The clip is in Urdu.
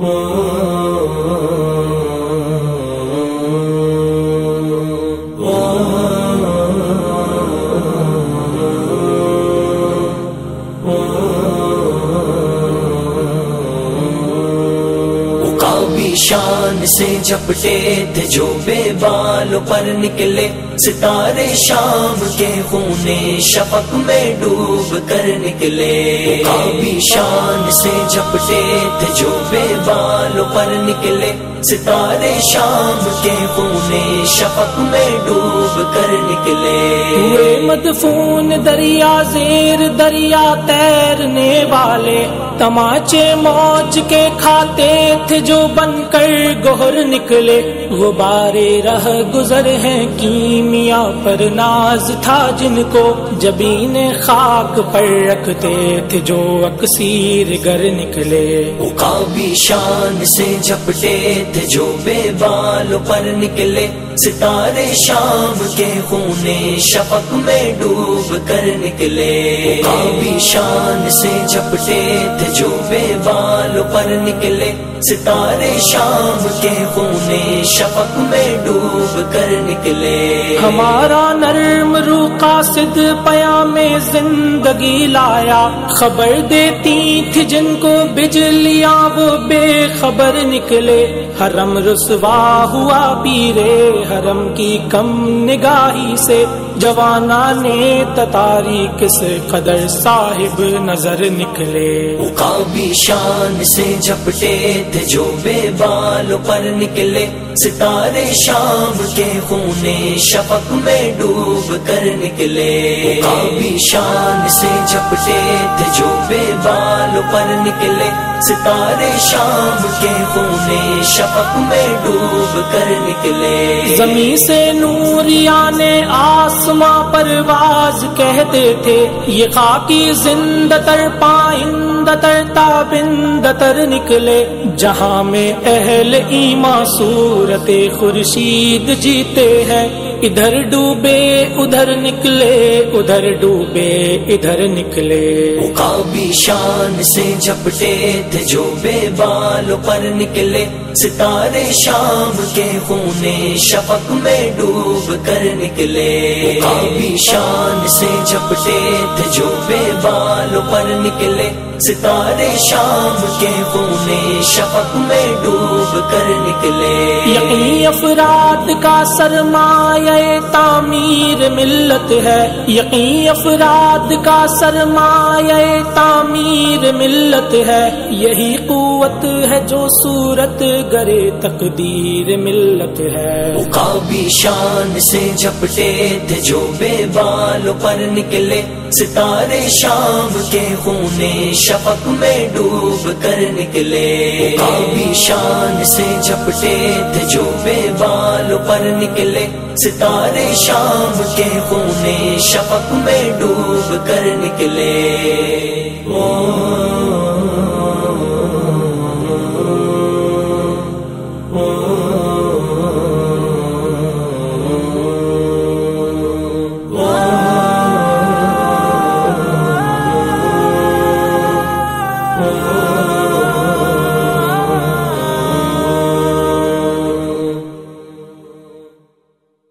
شان سے جھپٹے تھے جو بے بالوں پر نکلے، ستارے شام کے خونے شفق میں ڈوب کر نکلے۔ عقابی شان سے جھپٹے تھے جو بے بالوں پر نکلے، ستارے شام کے خونے شفق میں ڈوب کر نکلے۔ ہوئے مدفون دریا زیر دریا تیرنے والے، تماچے موج کے کھاتے تھے جو بن کر گوہر نکلے۔ غبارے رہ گزر ہیں کیمیا پر ناز تھا جن کو، جبین خاک پر رکھتے تھے جو اکسیر گر نکلے۔ عقابی شان سے جھپٹے تھے جو بے بالوں پر نکلے، ستارے شام کے خونے شفق میں ڈوب کر نکلے۔ عقابی شان سے جھپٹے تھے جو بے بالوں پر نکلے، ستارے شام کے خونے شفق میں ڈوب کر نکلے۔ ہمارا نرم روح قاصد پیام زندگی لایا، خبر دیتی تھی جن کو بجلیاں وہ بے خبر نکلے۔ حرم رسوا ہوا پیرے حرم کی کم نگاہی سے، جوانانے تتاری کس قدر صاحب نظر نکلے۔ عقابی شان سے جھپٹے تھے جو بے بالوں پر نکلے، ستارے شام کے خونے شفق میں ڈوب کر نکلے۔ عقابی شان سے جھپٹے تھے جو بے بالوں پر نکلے، ستارے شام کے خونے شفق میں ڈوب کر نکلے۔ زمین سے نوریان آسماں پرواز کہتے تھے، یہ خاکی زندہ تر پائندہ تر تابندہ تر نکلے۔ جہاں میں اہل ایمان صورت خورشید جیتے ہیں، ادھر ڈوبے ادھر نکلے، ادھر ڈوبے ادھر نکلے۔ عقابی شان سے جھپٹے تھے جو بے بالوں پر نکلے، ستارے شام کے خونے شفق میں ڈوب کر نکلے۔ عقابی شان سے جھپٹے تھے جو بے بالوں پر نکلے، ستارے شام کے خونے شفق میں ڈوب کر نکلے۔ یقین افراد کا سرمایہ تعمیر ملت ہے، یقین افراد کا سرمایہ تعمیر ملت ہے، یہی قوت ہے جو صورت گرے تقدیر ملت ہے۔ عقابی شان سے جھپٹے تھے جو بے بالوں پر نکلے، ستارے شام کے خونے شفق میں ڈوب کر نکلے۔ عقابی شان سے جھپٹے تھے جو بے بالوں پر نکلے، ستارے شام کے خونے شفق میں ڈوب کر نکلے۔ Oh